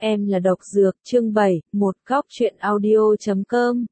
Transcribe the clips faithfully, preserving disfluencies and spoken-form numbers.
Em là độc dược, chương bảy, một góc truyện audio chấm com.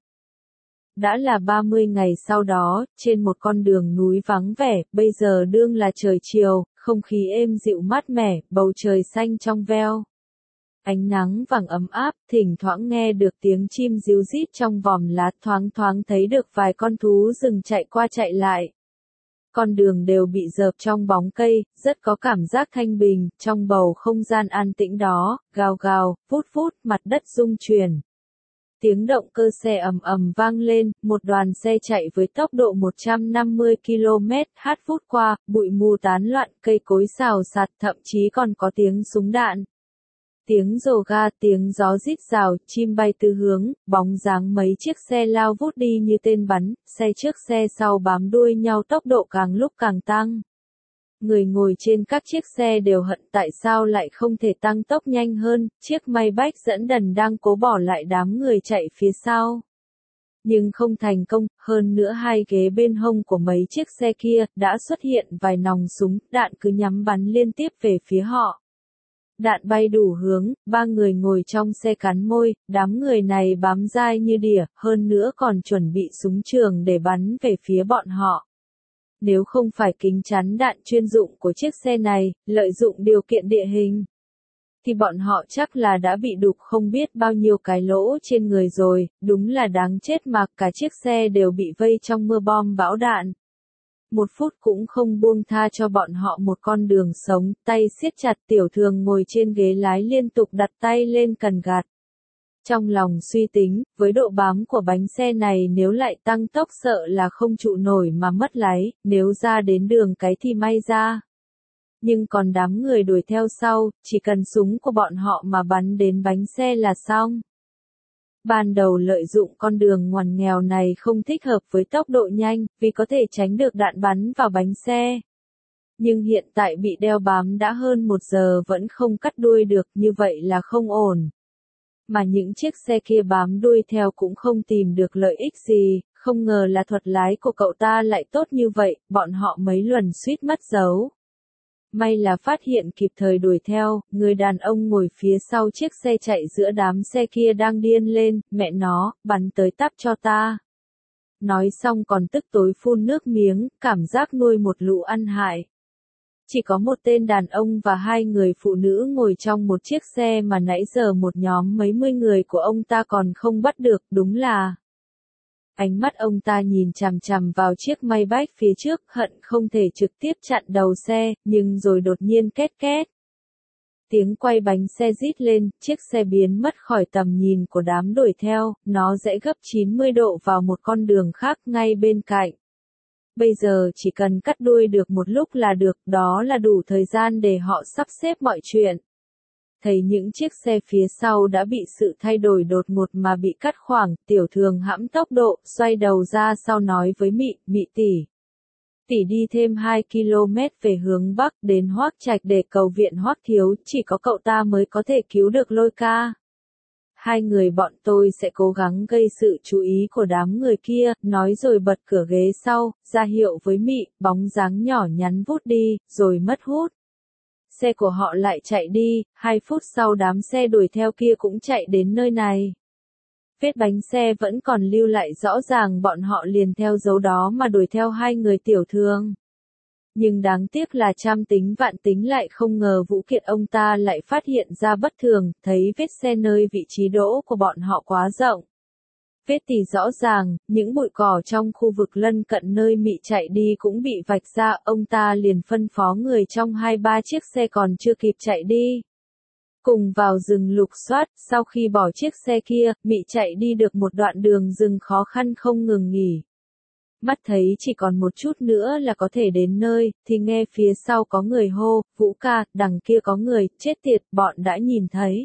Đã là ba mươi ngày sau đó, trên một con đường núi vắng vẻ, bây giờ đương là trời chiều, không khí êm dịu mát mẻ, bầu trời xanh trong veo. Ánh nắng vàng ấm áp, thỉnh thoảng nghe được tiếng chim ríu rít trong vòm lá, thoáng thoáng thấy được vài con thú rừng chạy qua chạy lại. Con đường đều bị dợp trong bóng cây, rất có cảm giác thanh bình, trong bầu không gian an tĩnh đó, gào gào, vút vút, mặt đất rung chuyển. Tiếng động cơ xe ầm ầm vang lên, một đoàn xe chạy với tốc độ một trăm năm mươi ki lô mét h vút qua, bụi mù tán loạn, cây cối xào xạc, thậm chí còn có tiếng súng đạn. Tiếng rồ ga, tiếng gió rít rào, chim bay tứ hướng, bóng dáng mấy chiếc xe lao vút đi như tên bắn, xe trước xe sau bám đuôi nhau, tốc độ càng lúc càng tăng. Người ngồi trên các chiếc xe đều hận tại sao lại không thể tăng tốc nhanh hơn, chiếc Maybach dẫn đần đang cố bỏ lại đám người chạy phía sau. Nhưng không thành công, hơn nữa hai ghế bên hông của mấy chiếc xe kia đã xuất hiện vài nòng súng, đạn cứ nhắm bắn liên tiếp về phía họ. Đạn bay đủ hướng, ba người ngồi trong xe cắn môi, đám người này bám dai như đỉa, hơn nữa còn chuẩn bị súng trường để bắn về phía bọn họ. Nếu không phải kính chắn đạn chuyên dụng của chiếc xe này, lợi dụng điều kiện địa hình, thì bọn họ chắc là đã bị đục không biết bao nhiêu cái lỗ trên người rồi, đúng là đáng chết mà, cả chiếc xe đều bị vây trong mưa bom bão đạn. Một phút cũng không buông tha cho bọn họ một con đường sống, tay siết chặt, Tiểu Thường ngồi trên ghế lái liên tục đặt tay lên cần gạt. Trong lòng suy tính, với độ bám của bánh xe này nếu lại tăng tốc sợ là không trụ nổi mà mất lái, nếu ra đến đường cái thì may ra. Nhưng còn đám người đuổi theo sau, chỉ cần súng của bọn họ mà bắn đến bánh xe là xong. Ban đầu lợi dụng con đường ngoằn nghèo này không thích hợp với tốc độ nhanh, vì có thể tránh được đạn bắn vào bánh xe. Nhưng hiện tại bị đeo bám đã hơn một giờ vẫn không cắt đuôi được, như vậy là không ổn. Mà những chiếc xe kia bám đuôi theo cũng không tìm được lợi ích gì, không ngờ là thuật lái của cậu ta lại tốt như vậy, bọn họ mấy lần suýt mất dấu. May là phát hiện kịp thời đuổi theo, người đàn ông ngồi phía sau chiếc xe chạy giữa đám xe kia đang điên lên, mẹ nó, bắn tới tắp cho ta. Nói xong còn tức tối phun nước miếng, cảm giác nuôi một lũ ăn hại. Chỉ có một tên đàn ông và hai người phụ nữ ngồi trong một chiếc xe mà nãy giờ một nhóm mấy mươi người của ông ta còn không bắt được, đúng là... Ánh mắt ông ta nhìn chằm chằm vào chiếc Maybach phía trước, hận không thể trực tiếp chặn đầu xe, nhưng rồi đột nhiên két két. Tiếng quay bánh xe rít lên, chiếc xe biến mất khỏi tầm nhìn của đám đuổi theo, nó rẽ gấp chín mươi độ vào một con đường khác ngay bên cạnh. Bây giờ chỉ cần cắt đuôi được một lúc là được, đó là đủ thời gian để họ sắp xếp mọi chuyện. Thấy những chiếc xe phía sau đã bị sự thay đổi đột ngột mà bị cắt khoảng, Tiểu Thường hãm tốc độ, xoay đầu ra sau nói với Mị, Mị tỷ. Tỷ đi thêm hai ki lô mét về hướng Bắc đến Hoắc Trạch để cầu viện Hoắc Thiếu, chỉ có cậu ta mới có thể cứu được Lôi ca. Hai người bọn tôi sẽ cố gắng gây sự chú ý của đám người kia, nói rồi bật cửa ghế sau, ra hiệu với Mị, bóng dáng nhỏ nhắn vút đi, rồi mất hút. Xe của họ lại chạy đi, hai phút sau đám xe đuổi theo kia cũng chạy đến nơi này. Vết bánh xe vẫn còn lưu lại rõ ràng, bọn họ liền theo dấu đó mà đuổi theo hai người Tiểu Thường. Nhưng đáng tiếc là trăm tính vạn tính lại không ngờ Vũ Kiệt ông ta lại phát hiện ra bất thường, thấy vết xe nơi vị trí đỗ của bọn họ quá rộng. Vết thì rõ ràng, những bụi cỏ trong khu vực lân cận nơi Mị chạy đi cũng bị vạch ra, ông ta liền phân phó người trong hai ba chiếc xe còn chưa kịp chạy đi. Cùng vào rừng lục soát, sau khi bỏ chiếc xe kia, Mị chạy đi được một đoạn đường rừng khó khăn không ngừng nghỉ. Mắt thấy chỉ còn một chút nữa là có thể đến nơi, thì nghe phía sau có người hô, Vũ ca, đằng kia có người, chết tiệt, bọn đã nhìn thấy.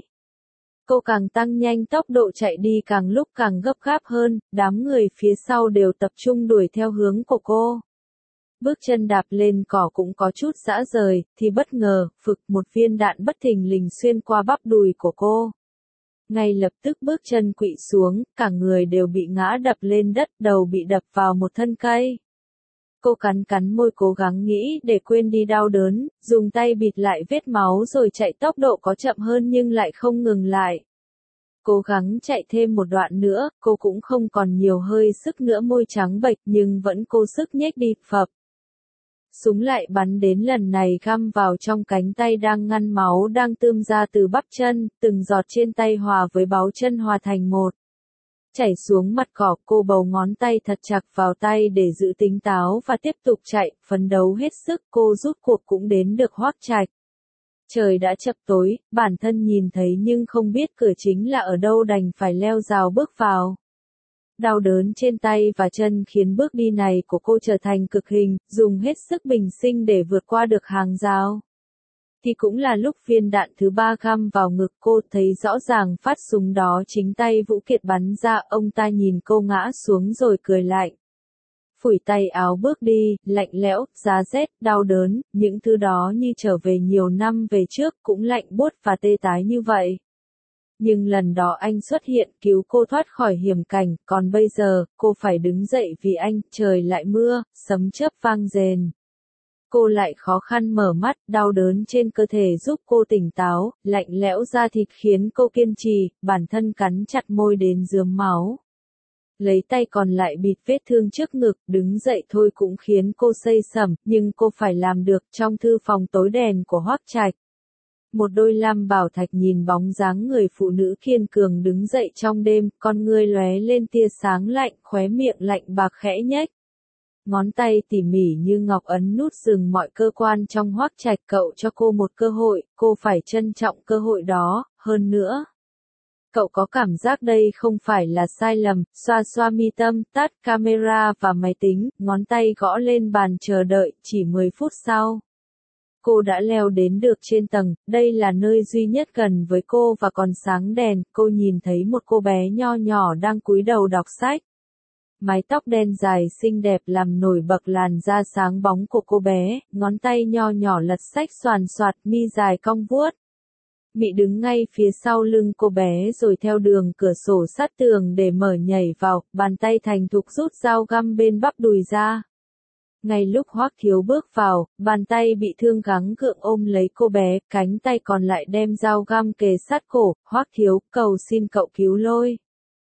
Cô càng tăng nhanh tốc độ chạy đi càng lúc càng gấp gáp hơn, đám người phía sau đều tập trung đuổi theo hướng của cô. Bước chân đạp lên cỏ cũng có chút rã rời, thì bất ngờ, phực một viên đạn bất thình lình xuyên qua bắp đùi của cô. Ngay lập tức bước chân quỵ xuống, cả người đều bị ngã đập lên đất, đầu bị đập vào một thân cây. Cô cắn cắn môi cố gắng nghĩ để quên đi đau đớn, dùng tay bịt lại vết máu rồi chạy tốc độ có chậm hơn nhưng lại không ngừng lại. Cố gắng chạy thêm một đoạn nữa, cô cũng không còn nhiều hơi sức nữa, môi trắng bệch nhưng vẫn cố sức nhếch đi, phập. Súng lại bắn đến, lần này găm vào trong cánh tay đang ngăn máu đang tươm ra từ bắp chân, từng giọt trên tay hòa với báu chân hòa thành một. Chảy xuống mặt cỏ, cô bầu ngón tay thật chặt vào tay để giữ tỉnh táo và tiếp tục chạy, phấn đấu hết sức. Cô rút cuộc cũng đến được Hoắc Trạch. Trời đã chập tối, bản thân nhìn thấy nhưng không biết cửa chính là ở đâu, đành phải leo rào bước vào. Đau đớn trên tay và chân khiến bước đi này của cô trở thành cực hình, dùng hết sức bình sinh để vượt qua được hàng rào. Thì cũng là lúc viên đạn thứ ba găm vào ngực cô, thấy rõ ràng phát súng đó chính tay Vũ Kiệt bắn ra. Ông ta nhìn cô ngã xuống rồi cười lạnh. Phủi tay áo bước đi, lạnh lẽo, giá rét, đau đớn, những thứ đó như trở về nhiều năm về trước, cũng lạnh buốt và tê tái như vậy. Nhưng lần đó anh xuất hiện cứu cô thoát khỏi hiểm cảnh, còn bây giờ, cô phải đứng dậy vì anh, trời lại mưa, sấm chớp vang rền. Cô lại khó khăn mở mắt, đau đớn trên cơ thể giúp cô tỉnh táo, lạnh lẽo da thịt khiến cô kiên trì, bản thân cắn chặt môi đến rướm máu. Lấy tay còn lại bịt vết thương trước ngực, đứng dậy thôi cũng khiến cô xây sẩm, nhưng cô phải làm được. Trong thư phòng tối đèn của Hoắc Trạch, một đôi lam bảo thạch nhìn bóng dáng người phụ nữ kiên cường đứng dậy trong đêm, con ngươi lóe lên tia sáng lạnh, khóe miệng lạnh bạc khẽ nhếch. Ngón tay tỉ mỉ như ngọc ấn nút dừng mọi cơ quan trong Hoắc Trạch. Cậu cho cô một cơ hội, cô phải trân trọng cơ hội đó, hơn nữa. Cậu có cảm giác đây không phải là sai lầm, xoa xoa mi tâm, tắt camera và máy tính, ngón tay gõ lên bàn chờ đợi, chỉ mười phút sau. Cô đã leo đến được trên tầng, đây là nơi duy nhất gần với cô và còn sáng đèn. Cô nhìn thấy một cô bé nho nhỏ đang cúi đầu đọc sách. Mái tóc đen dài xinh đẹp làm nổi bật làn da sáng bóng của cô bé, ngón tay nho nhỏ lật sách xoàn xoạt, mi dài cong vuốt. Mị đứng ngay phía sau lưng cô bé rồi theo đường cửa sổ sát tường để mở nhảy vào, bàn tay thành thục rút dao găm bên bắp đùi ra. Ngay lúc Hoắc Thiếu bước vào, bàn tay bị thương gắng gượng ôm lấy cô bé, cánh tay còn lại đem dao găm kề sát cổ. Hoắc Thiếu, cầu xin cậu cứu Lôi.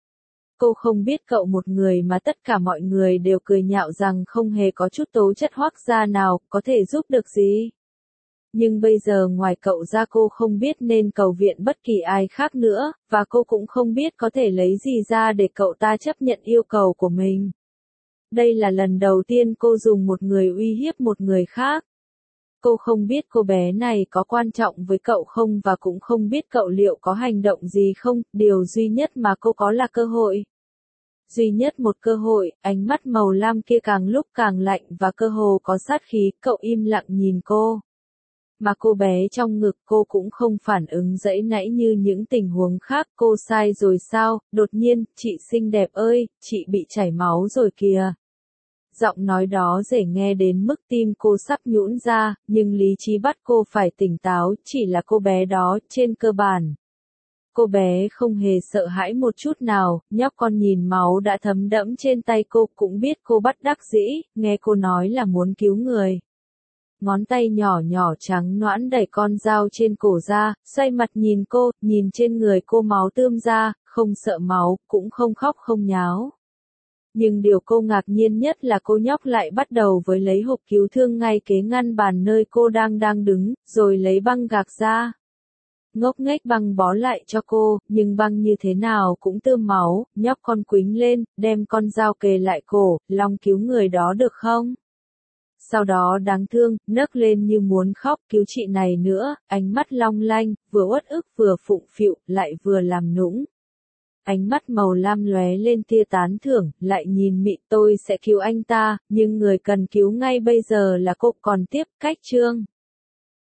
Cô không biết cậu một người mà tất cả mọi người đều cười nhạo rằng không hề có chút tố chất Hoắc gia nào, có thể giúp được gì. Nhưng bây giờ ngoài cậu ra cô không biết nên cầu viện bất kỳ ai khác nữa, và cô cũng không biết có thể lấy gì ra để cậu ta chấp nhận yêu cầu của mình. Đây là lần đầu tiên cô dùng một người uy hiếp một người khác. Cô không biết cô bé này có quan trọng với cậu không và cũng không biết cậu liệu có hành động gì không, điều duy nhất mà cô có là cơ hội. Duy nhất một cơ hội, ánh mắt màu lam kia càng lúc càng lạnh và cơ hồ có sát khí, cậu im lặng nhìn cô. Mà cô bé trong ngực cô cũng không phản ứng giãy nãy như những tình huống khác. Cô sai rồi sao? Đột nhiên, chị xinh đẹp ơi, chị bị chảy máu rồi kìa. Giọng nói đó dễ nghe đến mức tim cô sắp nhũn ra, nhưng lý trí bắt cô phải tỉnh táo, chỉ là cô bé đó, trên cơ bản. Cô bé không hề sợ hãi một chút nào, nhóc con nhìn máu đã thấm đẫm trên tay cô cũng biết cô bất đắc dĩ, nghe cô nói là muốn cứu người. Ngón tay nhỏ nhỏ trắng nõn đẩy con dao trên cổ ra, xoay mặt nhìn cô, nhìn trên người cô máu tươm ra, không sợ máu, cũng không khóc không nháo. Nhưng điều cô ngạc nhiên nhất là cô nhóc lại bắt đầu với lấy hộp cứu thương ngay kế ngăn bàn nơi cô đang đang đứng, rồi lấy băng gạc ra. Ngốc nghếch băng bó lại cho cô, nhưng băng như thế nào cũng tươm máu, nhóc con quýnh lên, đem con dao kề lại cổ, lòng cứu người đó được không? Sau đó đáng thương, nấc lên như muốn khóc, cứu chị này nữa, ánh mắt long lanh, vừa uất ức vừa phụng phịu, lại vừa làm nũng. Ánh mắt màu lam lóe lên tia tán thưởng, lại nhìn Mị, tôi sẽ cứu anh ta, nhưng người cần cứu ngay bây giờ là cô. Còn tiếp, cách chương.